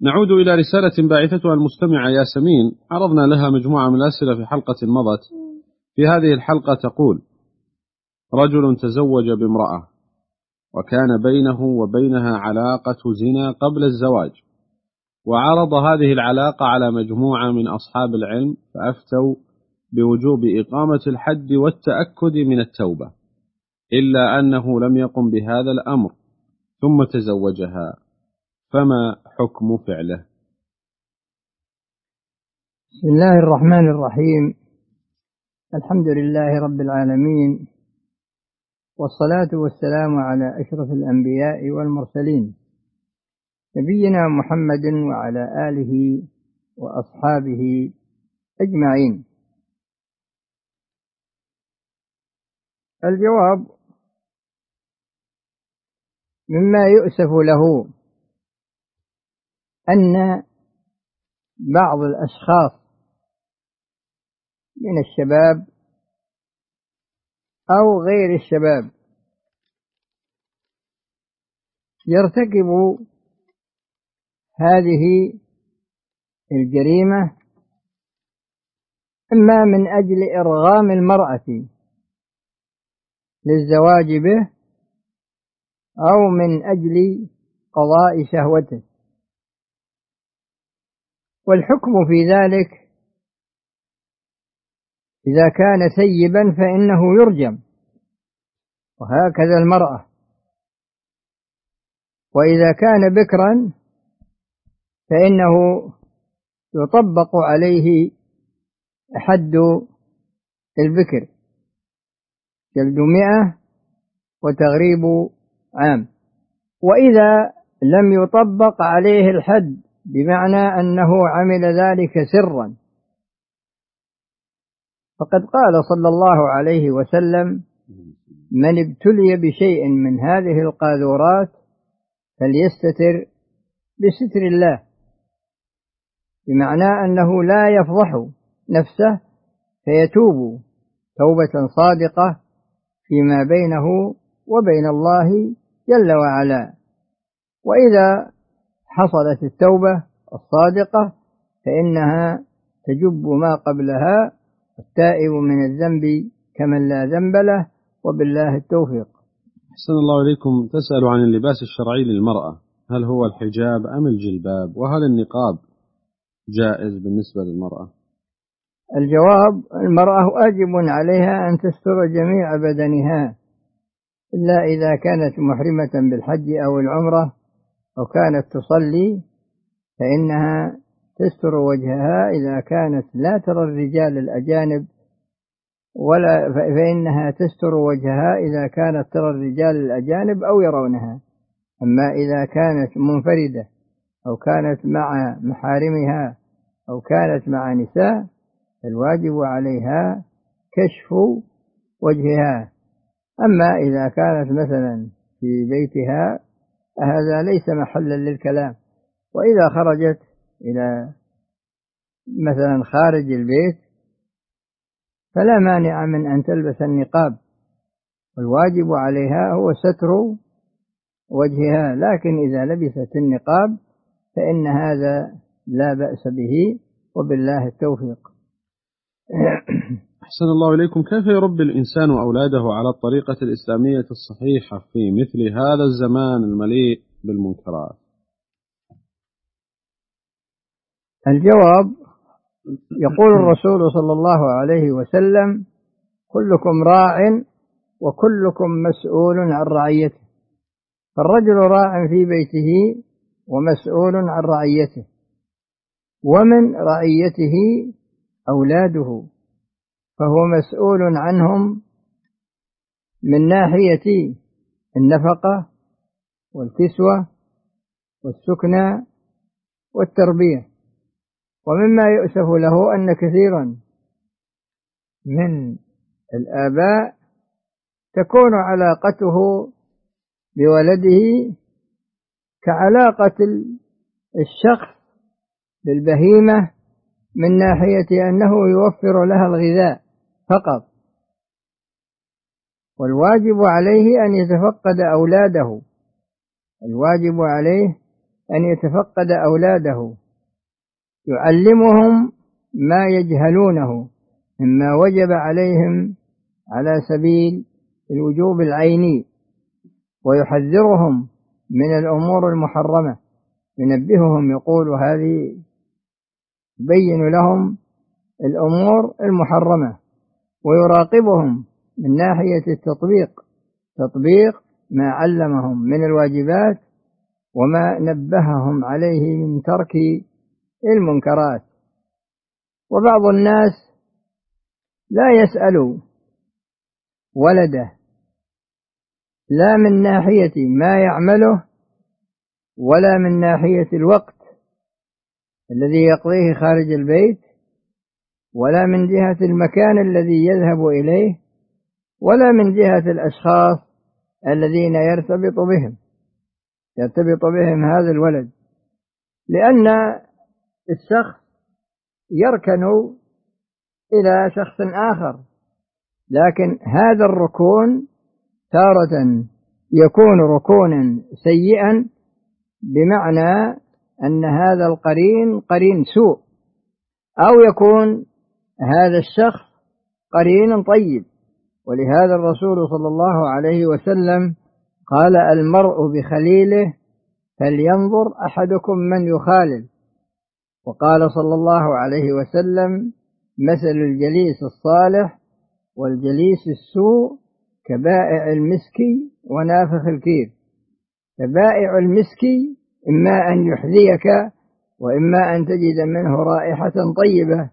نعود إلى رسالة باعثتها المستمعة ياسمين، عرضنا لها مجموعة من الأسئلة في حلقة مضت. في هذه الحلقة تقول: رجل تزوج بامرأة وكان بينه وبينها علاقة زنا قبل الزواج، وعرض هذه العلاقة على مجموعة من أصحاب العلم فأفتوا بوجوب إقامة الحد والتأكد من التوبة، إلا أنه لم يقم بهذا الأمر ثم تزوجها، فما حكم فعله؟ بسم الله الرحمن الرحيم. الحمد لله رب العالمين، والصلاة والسلام على أشرف الأنبياء والمرسلين، نبينا محمد وعلى آله وأصحابه أجمعين. الجواب: مما يؤسف له أن بعض الأشخاص من الشباب أو غير الشباب يرتكب هذه الجريمة إما من أجل إرغام المرأة للزواج به أو من أجل قضاء شهوته، والحكم في ذلك إذا كان ثيبا فإنه يرجم، وهكذا المرأة، وإذا كان بكرا فإنه يطبق عليه حد البكر، جلد 100 وتغريب عام. وإذا لم يطبق عليه الحد بمعنى أنه عمل ذلك سرا، فقد قال صلى الله عليه وسلم: من ابتلي بشيء من هذه القاذورات فليستتر بستر الله، بمعنى أنه لا يفضح نفسه فيتوب توبة صادقة فيما بينه وبين الله جل وعلا. وإذا حصلت التوبة الصادقة فإنها تجب ما قبلها، التائب من الذنب كمن لا ذنب له، وبالله التوفيق. أحسن الله إليكم. تسأل عن اللباس الشرعي للمرأة، هل هو الحجاب أم الجلباب؟ وهل النقاب جائز بالنسبة للمرأة؟ الجواب: المرأة واجب عليها أن تستر جميع بدنها، إلا إذا كانت محرمة بالحج أو العمرة أو كانت تصلي فإنها تستر وجهها. إذا كانت لا ترى الرجال الأجانب فإنها تستر وجهها إذا كانت ترى الرجال الأجانب أو يرونها. أما إذا كانت منفردة أو كانت مع محارمها أو كانت مع نساء الواجب عليها كشف وجهها. أما إذا كانت مثلا في بيتها هذا ليس محلا للكلام. وإذا خرجت إلى مثلا خارج البيت فلا مانع من أن تلبس النقاب، والواجب عليها هو ستر وجهها، لكن إذا لبست النقاب فإن هذا لا بأس به، وبالله التوفيق. أحسن الله إليكم. كيف يربي الإنسان أولاده على الطريقة الإسلامية الصحيحة في مثل هذا الزمان المليء بالمنكرات؟ الجواب: يقول الرسول صلى الله عليه وسلم: كلكم راع وكلكم مسؤول عن رعيته. فالرجل راع في بيته ومسؤول عن رعيته، ومن رعيته أولاده، فهو مسؤول عنهم من ناحية النفقة والكسوة والسكنى والتربية. ومما يؤسف له أن كثيرا من الآباء تكون علاقته بولده كعلاقة الشخص بالبهيمة من ناحية أنه يوفر لها الغذاء فقط، والواجب عليه أن يتفقد أولاده، الواجب عليه أن يتفقد أولاده يعلمهم ما يجهلونه مما وجب عليهم على سبيل الوجوب العيني، ويحذرهم من الأمور المحرمة، ينبههم يقول هذه، يبين لهم الأمور المحرمة، ويراقبهم من ناحية تطبيق ما علمهم من الواجبات وما نبههم عليه من ترك المنكرات. وبعض الناس لا يسأل ولده لا من ناحية ما يعمله ولا من ناحية الوقت الذي يقضيه خارج البيت، ولا من جهة المكان الذي يذهب إليه، ولا من جهة الأشخاص الذين يرتبط بهم هذا الولد، لأن الشخص يركن إلى شخص آخر، لكن هذا الركون تارة يكون ركونا سيئا، بمعنى أن هذا القرين قرين سوء، أو يكون هذا الشخص قرين طيب. ولهذا الرسول صلى الله عليه وسلم قال: المرء بخليله فلينظر أحدكم من يخالل. وقال صلى الله عليه وسلم: مثل الجليس الصالح والجليس السوء كبائع المسك ونافخ الكير. فبائع المسك إما أن يحذيك وإما أن تجد منه رائحة طيبة،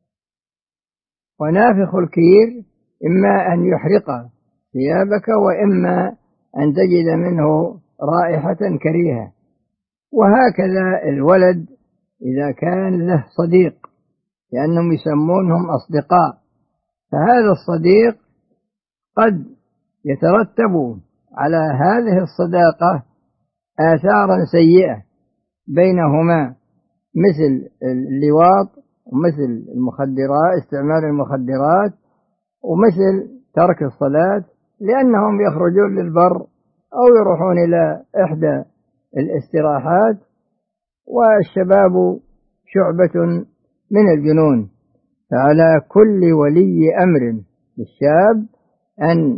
ونافخ الكير إما أن يحرق ثيابك وإما أن تجد منه رائحة كريهة. وهكذا الولد إذا كان له صديق، لأنهم يسمونهم أصدقاء، فهذا الصديق قد يترتب على هذه الصداقة آثارا سيئة بينهما، مثل اللواط، ومثل المخدرات، استعمال المخدرات، ومثل ترك الصلاة، لأنهم يخرجون للبر أو يروحون إلى إحدى الاستراحات، والشباب شعبة من الجنون. فعلى كل ولي أمر للشاب أن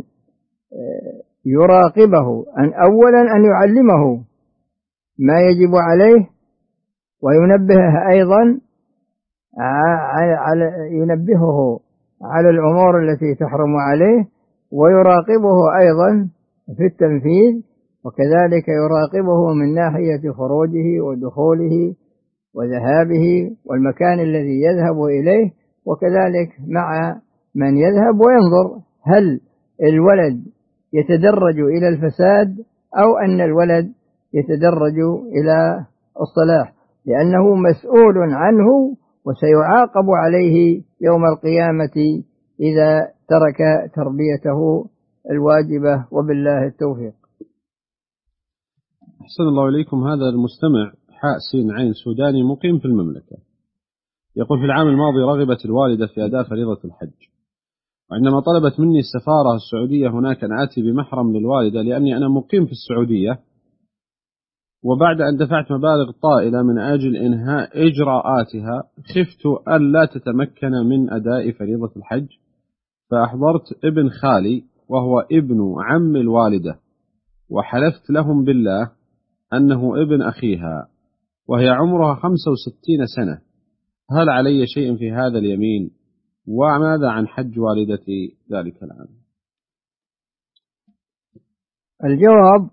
يراقبه، أولا أن يعلمه ما يجب عليه، وينبهه أيضا ينبهه على الأمور التي تحرم عليه، ويراقبه أيضا في التنفيذ، وكذلك يراقبه من ناحية خروجه ودخوله وذهابه والمكان الذي يذهب إليه، وكذلك مع من يذهب، وينظر هل الولد يتدرج إلى الفساد أو أن الولد يتدرج إلى الصلاح، لأنه مسؤول عنه وسيعاقب عليه يوم القيامة إذا ترك تربيته الواجبة. وبالله التوفيق. أحسن الله إليكم. هذا المستمع حاء سين عين سوداني مقيم في المملكة، يقول: في العام الماضي رغبت الوالدة في أداء فريضة الحج، وعندما طلبت مني السفارة السعودية هناك أن آتي بمحرم للوالدة لأني أنا مقيم في السعودية، وبعد أن دفعت مبالغ طائلة من أجل إنهاء إجراءاتها خفت ألا تتمكن من أداء فريضة الحج، فأحضرت ابن خالي وهو ابن عم الوالدة، وحلفت لهم بالله أنه ابن أخيها، وهي عمرها 65 سنة، هل علي شيء في هذا اليمين؟ وماذا عن حج والدتي ذلك العام؟ الجواب: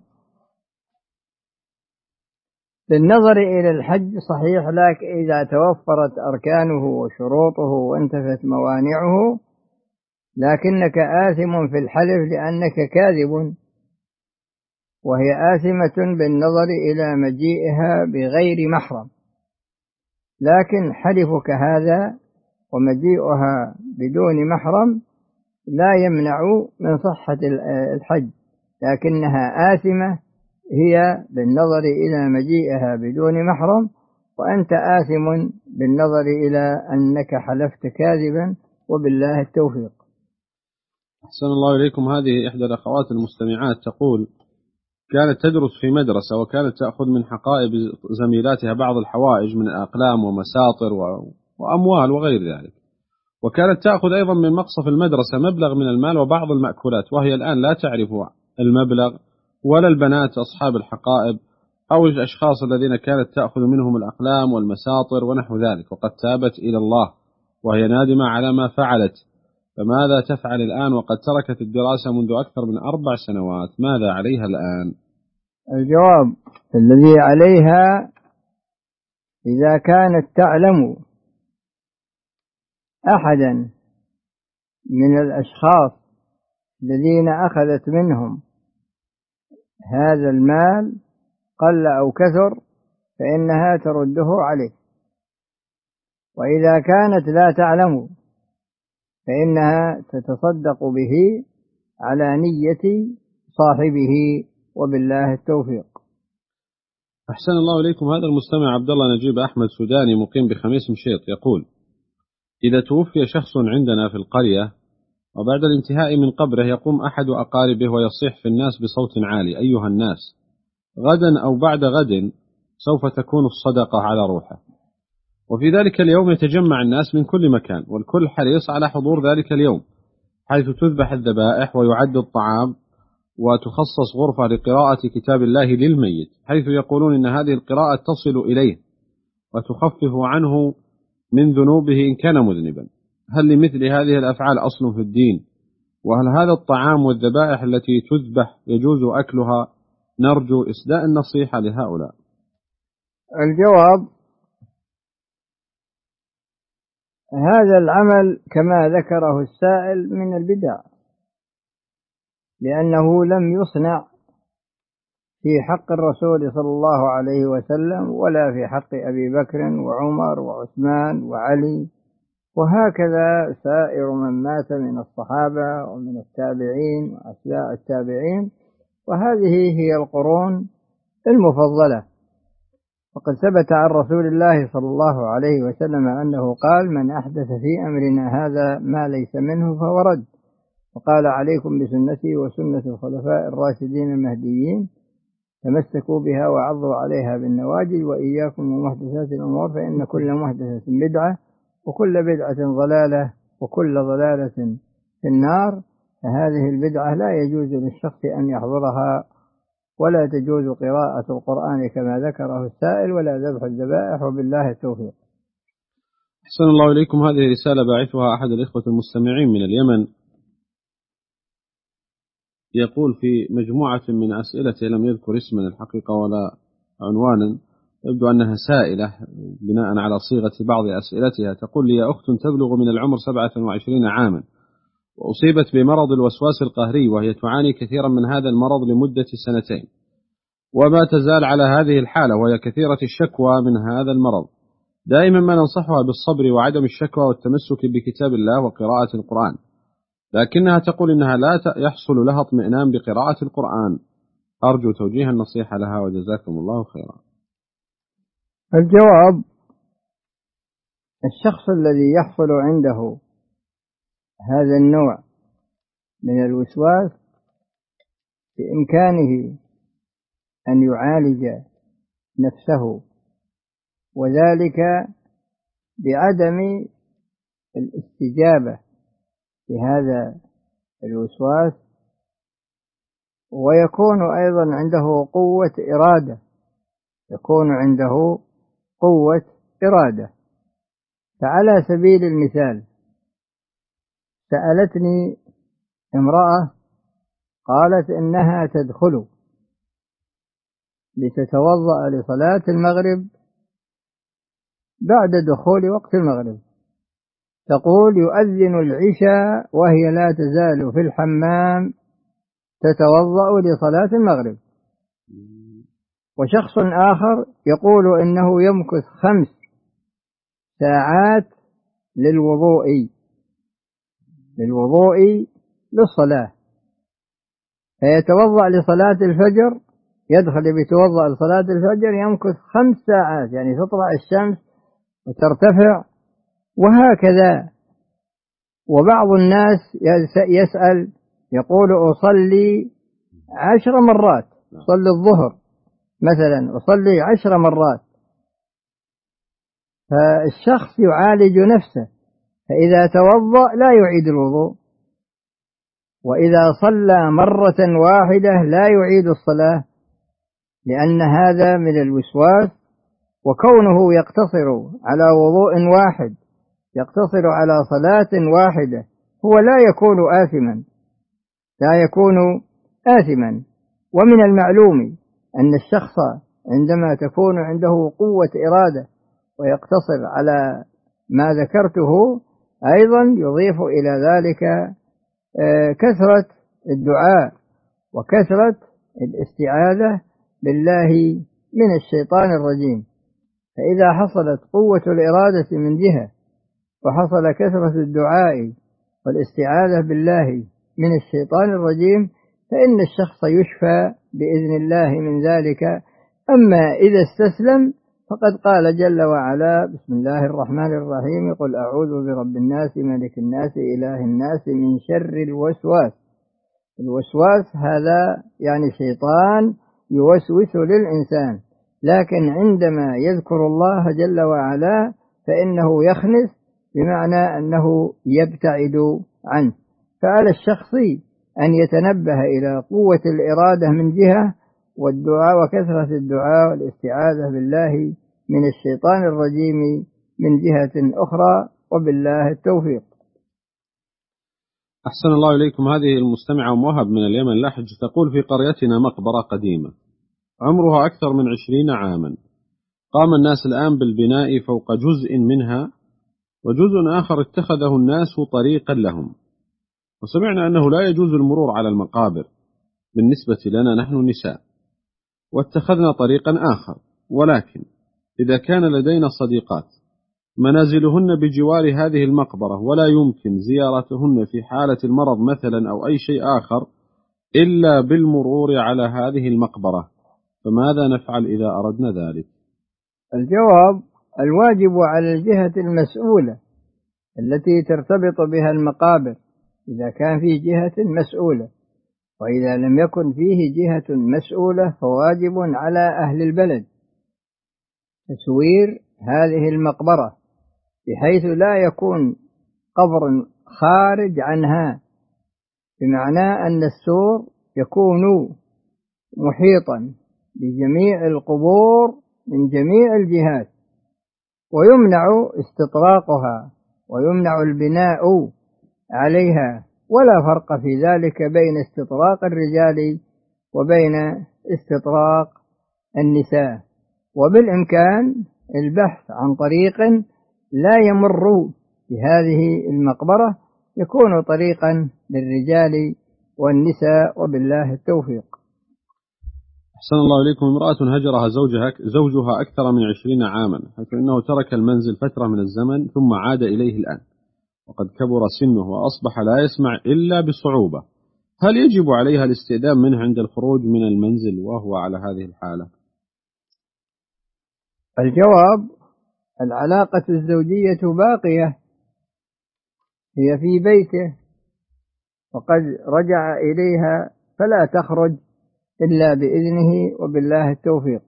بالنظر إلى الحج صحيح، لكن إذا توفرت أركانه وشروطه وانتفت موانعه، لكنك آثم في الحلف لأنك كاذب، وهي آثمة بالنظر إلى مجيئها بغير محرم. لكن حلفك هذا ومجيئها بدون محرم لا يمنع من صحة الحج، لكنها آثمة هي بالنظر إلى مجيئها بدون محرم، وأنت آثم بالنظر إلى أنك حلفت كاذبا. وبالله التوفيق. أحسن الله إليكم. هذه إحدى الأخوات المستمعات تقول: كانت تدرس في مدرسة، وكانت تأخذ من حقائب زميلاتها بعض الحوائج من أقلام ومساطر وأموال وغير ذلك، وكانت تأخذ أيضا من مقصف المدرسة مبلغ من المال وبعض المأكولات، وهي الآن لا تعرف المبلغ ولا البنات أصحاب الحقائب أو الأشخاص الذين كانت تأخذ منهم الأقلام والمساطر ونحو ذلك، وقد تابت إلى الله وهي نادمة على ما فعلت. فماذا تفعل الآن وقد تركت الدراسة منذ أكثر من 4 سنوات؟ ماذا عليها الآن؟ الجواب: الذي عليها إذا كانت تعلم أحدا من الأشخاص الذين أخذت منهم هذا المال قل أو كثر فإنها ترده عليه، وإذا كانت لا تعلم فإنها تتصدق به على نية صاحبه، وبالله التوفيق. أحسن الله إليكم. هذا المستمع عبد الله نجيب أحمد سوداني مقيم بخميس مشيط يقول: إذا توفي شخص عندنا في القرية وبعد الانتهاء من قبره يقوم أحد أقاربه ويصيح في الناس بصوت عالي: أيها الناس، غدا أو بعد غد سوف تكون الصدقة على روحه. وفي ذلك اليوم يتجمع الناس من كل مكان، والكل حريص على حضور ذلك اليوم، حيث تذبح الذبائح ويعد الطعام وتخصص غرفة لقراءة كتاب الله للميت، حيث يقولون إن هذه القراءة تصل إليه وتخفف عنه من ذنوبه إن كان مذنبا. هل لمثل هذه الأفعال أصل في الدين؟ وهل هذا الطعام والذبائح التي تذبح يجوز أكلها؟ نرجو إسداء النصيحة لهؤلاء. الجواب: هذا العمل كما ذكره السائل من البدع، لأنه لم يصنع في حق الرسول صلى الله عليه وسلم ولا في حق أبي بكر وعمر وعثمان وعلي، وهكذا سائر من مات من الصحابة ومن التابعين وأتباع التابعين، وهذه هي القرون المفضلة. وقد ثبت عن رسول الله صلى الله عليه وسلم أنه قال: من أحدث في أمرنا هذا ما ليس منه فهو رد. وقال: عليكم بسنتي وسنة الخلفاء الراشدين المهديين، تمسكوا بها وعضوا عليها بالنواجذ، وإياكم ومحدثات الأمور، فإن كل محدثة بدعة وكل بدعة ضلالة وكل ضلالة في النار. فهذه البدعة لا يجوز للشخص أن يحضرها، ولا تجوز قراءة القرآن كما ذكره السائل، ولا ذبح الذبائح، وبالله التوفيق. أحسن الله إليكم. هذه رسالة باعثها أحد الإخوة المستمعين من اليمن، يقول في مجموعة من أسئلته، لم يذكر اسما الحقيقة ولا عنوانا، يبدو أنها سائلة بناء على صيغة بعض أسئلتها. تقول لي: يا أخت تبلغ من العمر 27 عاما وأصيبت بمرض الوسواس القهري، وهي تعاني كثيرا من هذا المرض لمدة 2 سنين، وما تزال على هذه الحالة، وهي كثيرة الشكوى من هذا المرض. دائما ما ننصحها بالصبر وعدم الشكوى والتمسك بكتاب الله وقراءة القرآن، لكنها تقول إنها لا يحصل لها اطمئنان بقراءة القرآن. أرجو توجيه النصيحة لها وجزاكم الله خيرا. الجواب: الشخص الذي يحصل عنده هذا النوع من الوسواس بإمكانه أن يعالج نفسه، وذلك بعدم الاستجابة لهذا الوسواس، ويكون أيضا عنده قوة إرادة. فعلى سبيل المثال، سألتني امرأة قالت إنها تدخل لتتوضأ لصلاة المغرب بعد دخول وقت المغرب، تقول: يؤذن العشاء وهي لا تزال في الحمام تتوضأ لصلاة المغرب. وشخص آخر يقول إنه يمكث 5 ساعات للوضوء للصلاة، فيتوضأ لصلاة الفجر، يدخل بيتوضأ لصلاة الفجر، يمكث 5 ساعات، يعني تطلع الشمس وترتفع، وهكذا. وبعض الناس يسأل يقول: أصلي 10 مرات صلي الظهر مثلا وصلي 10 مرات، فالشخص يعالج نفسه، فإذا توضأ لا يعيد الوضوء، وإذا صلى مرة واحدة لا يعيد الصلاة، لأن هذا من الوسواس، وكونه يقتصر على وضوء واحد، يقتصر على صلاة واحدة، هو لا يكون آثما. ومن المعلوم أن الشخص عندما تكون عنده قوة إرادة ويقتصر على ما ذكرته، أيضا يضيف إلى ذلك كثرة الدعاء وكثرة الاستعاذة بالله من الشيطان الرجيم. فإذا حصلت قوة الإرادة من جهة وحصل كثرة الدعاء والاستعاذة بالله من الشيطان الرجيم، فإن الشخص يشفى بإذن الله من ذلك. أما إذا استسلم فقد قال جل وعلا: بسم الله الرحمن الرحيم، قل أعوذ برب الناس ملك الناس إله الناس من شر الوسواس. الوسواس هذا يعني شيطان يوسوس للإنسان، لكن عندما يذكر الله جل وعلا فإنه يخنس، بمعنى أنه يبتعد عنه. فعلى الشخص أن يتنبه إلى قوة الإرادة من جهة، والدعاء وكثرة الدعاء والاستعاذة بالله من الشيطان الرجيم من جهة أخرى، وبالله التوفيق. أحسن الله إليكم. هذه المستمعة موهب من اليمن لحج تقول: في قريتنا مقبرة قديمة عمرها أكثر من 20 عاما، قام الناس الآن بالبناء فوق جزء منها، وجزء آخر اتخذه الناس طريقا لهم، وسمعنا أنه لا يجوز المرور على المقابر بالنسبة لنا نحن نساء، واتخذنا طريقا آخر. ولكن إذا كان لدينا صديقات منازلهن بجوار هذه المقبرة ولا يمكن زيارتهن في حالة المرض مثلا أو أي شيء آخر إلا بالمرور على هذه المقبرة، فماذا نفعل إذا أردنا ذلك؟ الجواب: الواجب على الجهة المسؤولة التي ترتبط بها المقابر إذا كان في جهة مسؤولة، وإذا لم يكن فيه جهة مسؤولة فواجب على أهل البلد تسوير هذه المقبرة بحيث لا يكون قبر خارج عنها، بمعنى أن السور يكون محيطا بجميع القبور من جميع الجهات، ويمنع استطراقها ويمنع البناء عليها، ولا فرق في ذلك بين استطراق الرجال وبين استطراق النساء. وبالإمكان البحث عن طريق لا يمر بهذه المقبرة يكون طريقا للرجال والنساء، وبالله التوفيق. أحسن الله إليكم. امرأة هجرها زوجها أكثر من 20 عاما، حيث أنه ترك المنزل فترة من الزمن ثم عاد إليه الآن، وقد كبر سنه وأصبح لا يسمع إلا بصعوبة، هل يجب عليها الاستئذان منه عند الخروج من المنزل وهو على هذه الحالة؟ الجواب: العلاقة الزوجية باقية، هي في بيته وقد رجع إليها، فلا تخرج إلا بإذنه، وبالله التوفيق.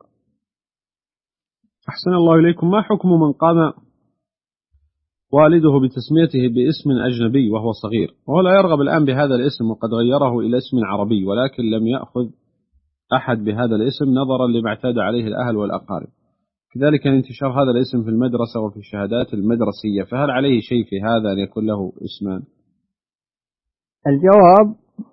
أحسن الله إليكم. ما حكم من قام والده بتسميته باسم أجنبي وهو صغير، وهو لا يرغب الآن بهذا الاسم وقد غيره إلى اسم عربي، ولكن لم يأخذ أحد بهذا الاسم نظرا لما اعتاد عليه الأهل والأقارب، كذلك انتشار هذا الاسم في المدرسة وفي الشهادات المدرسية، فهل عليه شيء في هذا أن يكون له اسمان؟ الجواب: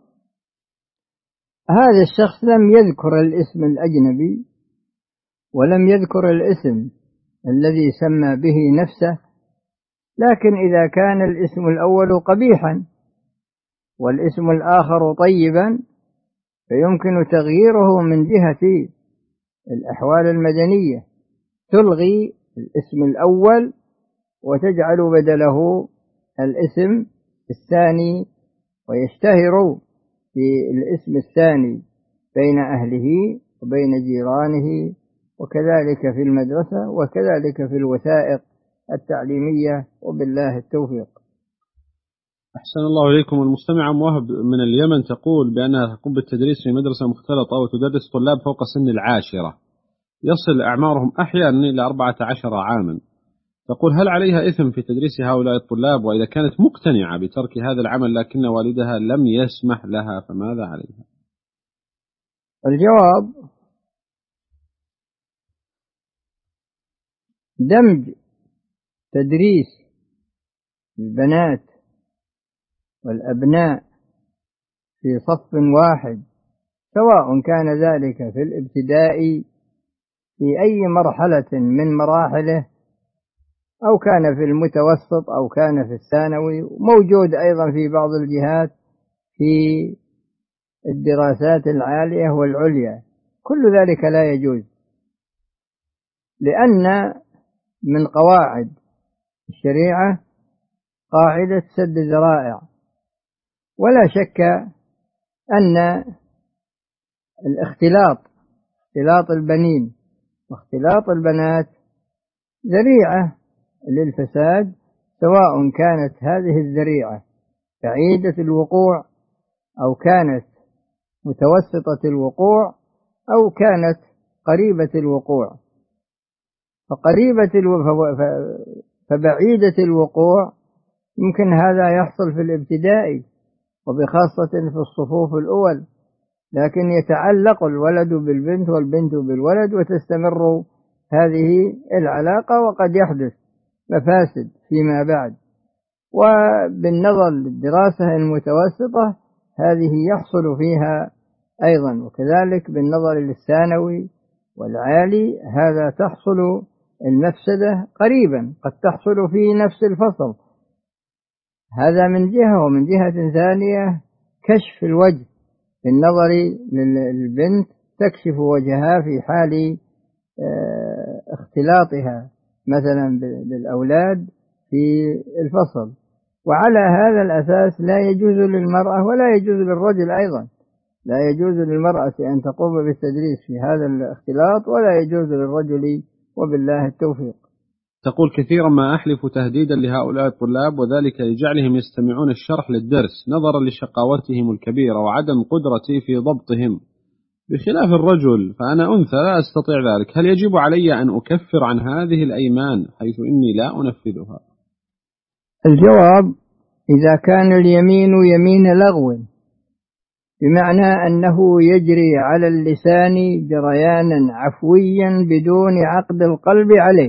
هذا الشخص لم يذكر الاسم الأجنبي ولم يذكر الاسم الذي سمى به نفسه، لكن إذا كان الاسم الأول قبيحا والاسم الآخر طيبا فيمكن تغييره من جهة الأحوال المدنية، تلغي الاسم الأول وتجعل بدله الاسم الثاني، ويشتهر في الاسم الثاني بين أهله وبين جيرانه، وكذلك في المدرسة وكذلك في الوثائق التعليمية، وبالله التوفيق. أحسن الله إليكم. المستمعة وهب من اليمن تقول بأنها تقوم بالتدريس في مدرسة مختلطة وتدرس طلاب فوق سن 10، يصل أعمارهم أحيانا إلى 14 عاما. تقول هل عليها إثم في تدريس هؤلاء الطلاب؟ وإذا كانت مقتنعة بترك هذا العمل لكن والدها لم يسمح لها فماذا عليها؟ الجواب: دمج تدريس البنات والأبناء في صف واحد، سواء كان ذلك في الابتدائي في أي مرحلة من مراحله، أو كان في المتوسط، أو كان في الثانوي، موجود أيضا في بعض الجهات في الدراسات العالية والعليا، كل ذلك لا يجوز، لأن من قواعد الشريعة قاعدة سد الذرائع، ولا شك أن اختلاط البنين واختلاط البنات ذريعة للفساد، سواء كانت هذه الذريعة بعيدة الوقوع أو كانت متوسطة الوقوع أو كانت قريبة الوقوع. فبعيدة الوقوع يمكن هذا يحصل في الابتدائي وبخاصة في الصفوف الأول، لكن يتعلق الولد بالبنت والبنت بالولد وتستمر هذه العلاقة، وقد يحدث مفاسد فيما بعد. وبالنظر للدراسة المتوسطة هذه يحصل فيها أيضا، وكذلك بالنظر للثانوي والعالي هذا تحصل المفسدة قريبا، قد تحصل في نفس الفصل. هذا من جهة، ومن جهة ثانية كشف الوجه بالنظر للبنت، تكشف وجهها في حال اختلاطها مثلا بالأولاد في الفصل. وعلى هذا الأساس لا يجوز للمرأة ولا يجوز للرجل أيضا، لا يجوز للمرأة أن تقوم بالتدريس في هذا الاختلاط، ولا يجوز للرجل، وبالله التوفيق. تقول كثيرا ما أحلف تهديدا لهؤلاء الطلاب، وذلك لجعلهم يستمعون الشرح للدرس نظرا لشقاوتهم الكبيرة وعدم قدرتي في ضبطهم، بخلاف الرجل فأنا أنثى لا أستطيع ذلك. هل يجب علي أن أكفر عن هذه الأيمان حيث إني لا أنفذها؟ الجواب: إذا كان اليمين يمين لغو، بمعنى أنه يجري على اللسان جريانا عفويا بدون عقد القلب عليه،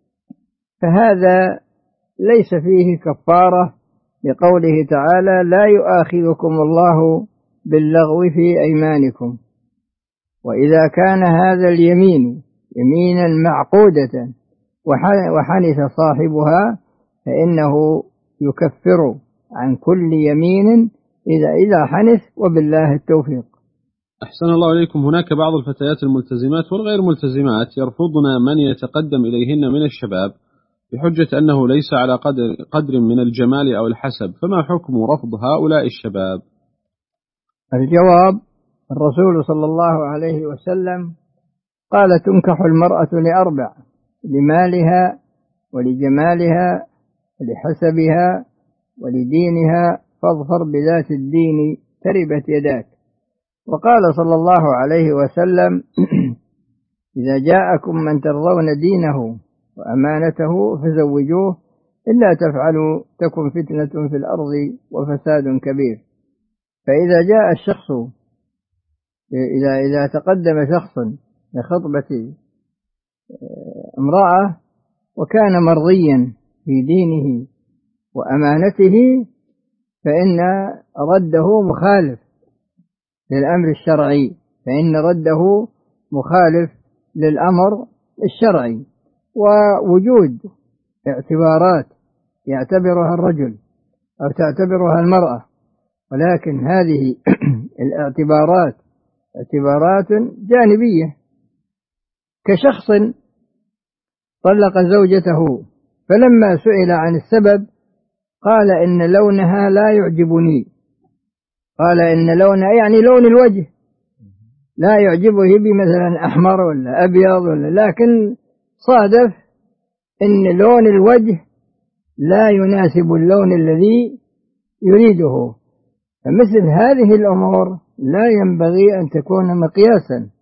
فهذا ليس فيه كفارة، لقوله تعالى: لا يؤاخذكم الله باللغو في أيمانكم. وإذا كان هذا اليمين يمينا معقودة وحنث صاحبها فإنه يكفر عن كل يمين إذا حنث، وبالله التوفيق. أحسن الله إليكم. هناك بعض الفتيات الملتزمات والغير ملتزمات يرفضن من يتقدم إليهن من الشباب بحجة أنه ليس على قدر من الجمال أو الحسب، فما حكم رفض هؤلاء الشباب؟ الجواب: الرسول صلى الله عليه وسلم قال: تنكح المرأة لأربع: لمالها ولجمالها ولحسبها ولدينها، فاظفر بذات الدين تربت يداك. وقال صلى الله عليه وسلم: إذا جاءكم من ترضون دينه وأمانته فزوجوه، إلا تفعلوا تكن فتنة في الأرض وفساد كبير. فإذا جاء الشخص، إذا تقدم شخص لخطبة امرأة وكان مرضيا في دينه وأمانته، فإن رده مخالف للأمر الشرعي، فإن رده مخالف للأمر الشرعي. ووجود اعتبارات يعتبرها الرجل أو تعتبرها المرأة، ولكن هذه الاعتبارات اعتبارات جانبية، كشخص طلق زوجته فلما سئل عن السبب قال: إن لونها لا يعجبني. قال: إن لونها يعني لون الوجه لا يعجبه، بمثلا أحمر ولا أبيض لكن صادف إن لون الوجه لا يناسب اللون الذي يريده. فمثل هذه الأمور لا ينبغي أن تكون مقياسا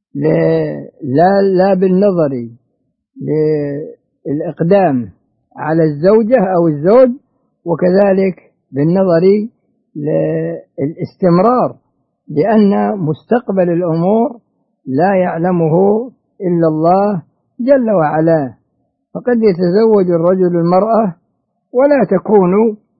لا بالنظر للإقدام على الزوجة أو الزوج، وكذلك بالنظر للاستمرار، لأن مستقبل الأمور لا يعلمه إلا الله جل وعلا. فقد يتزوج الرجل المرأة ولا تكون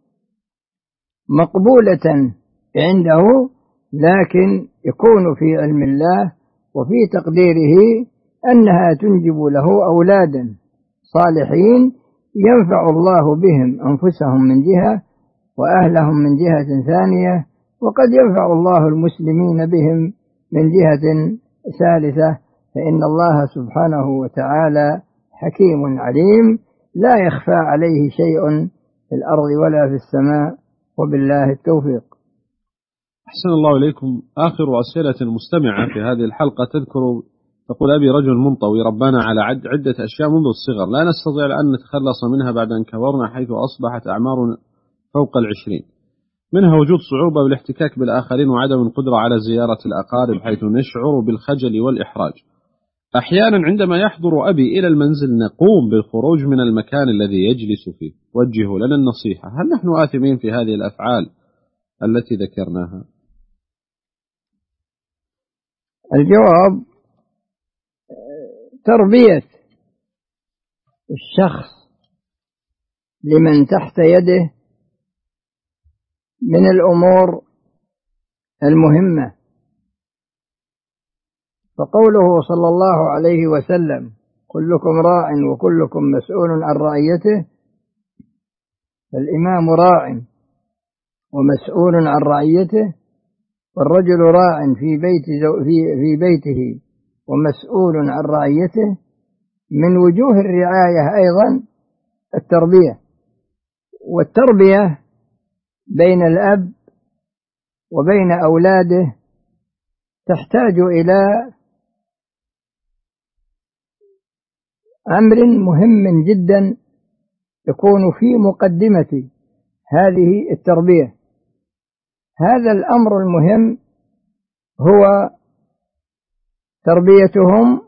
مقبولة عنده، لكن يكون في علم الله وفي تقديره أنها تنجب له أولادا صالحين ينفع الله بهم أنفسهم من جهة وأهلهم من جهة ثانية، وقد ينفع الله المسلمين بهم من جهة ثالثة. فإن الله سبحانه وتعالى حكيم عليم لا يخفى عليه شيء في الأرض ولا في السماء، وبالله التوفيق. أحسن الله إليكم. آخر أسئلة المستمعة في هذه الحلقة تقول أبي رجل منطوي ربنا على عدة أشياء منذ الصغر لا نستطيع أن نتخلص منها بعد أن كبرنا، حيث أصبحت أعمارنا فوق 20، منها وجود صعوبة بالاحتكاك بالآخرين وعدم القدرة على زيارة الأقارب، حيث نشعر بالخجل والإحراج. أحيانا عندما يحضر أبي إلى المنزل نقوم بالخروج من المكان الذي يجلس فيه. وجهوا لنا النصيحة، هل نحن آثمين في هذه الأفعال التي ذكرناها؟ الجواب: تربية الشخص لمن تحت يده من الأمور المهمة. فقوله صلى الله عليه وسلم: كلكم راع وكلكم مسؤول عن رعيته، فالإمام راع ومسؤول عن رعيته، والرجل راع في بيته ومسؤول عن رعيته. من وجوه الرعاية أيضا التربية، والتربية بين الأب وبين أولاده تحتاج إلى أمر مهم جدا يكون في مقدمة هذه التربية. هذا الأمر المهم هو تربيتهم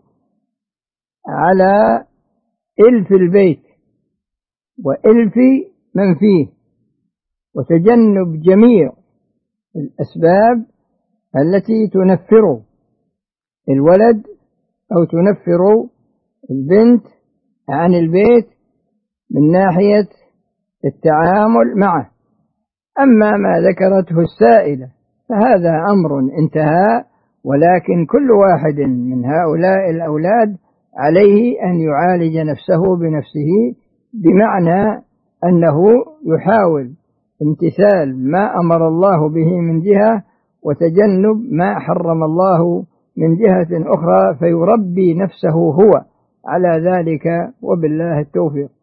على إلف البيت وإلف من فيه، وتجنب جميع الأسباب التي تنفر الولد أو تنفر البنت عن البيت من ناحية التعامل معه. أما ما ذكرته السائلة فهذا أمر انتهى، ولكن كل واحد من هؤلاء الأولاد عليه أن يعالج نفسه بنفسه، بمعنى أنه يحاول امتثال ما أمر الله به من جهة وتجنب ما حرم الله من جهة أخرى، فيربي نفسه هو على ذلك، وبالله التوفيق.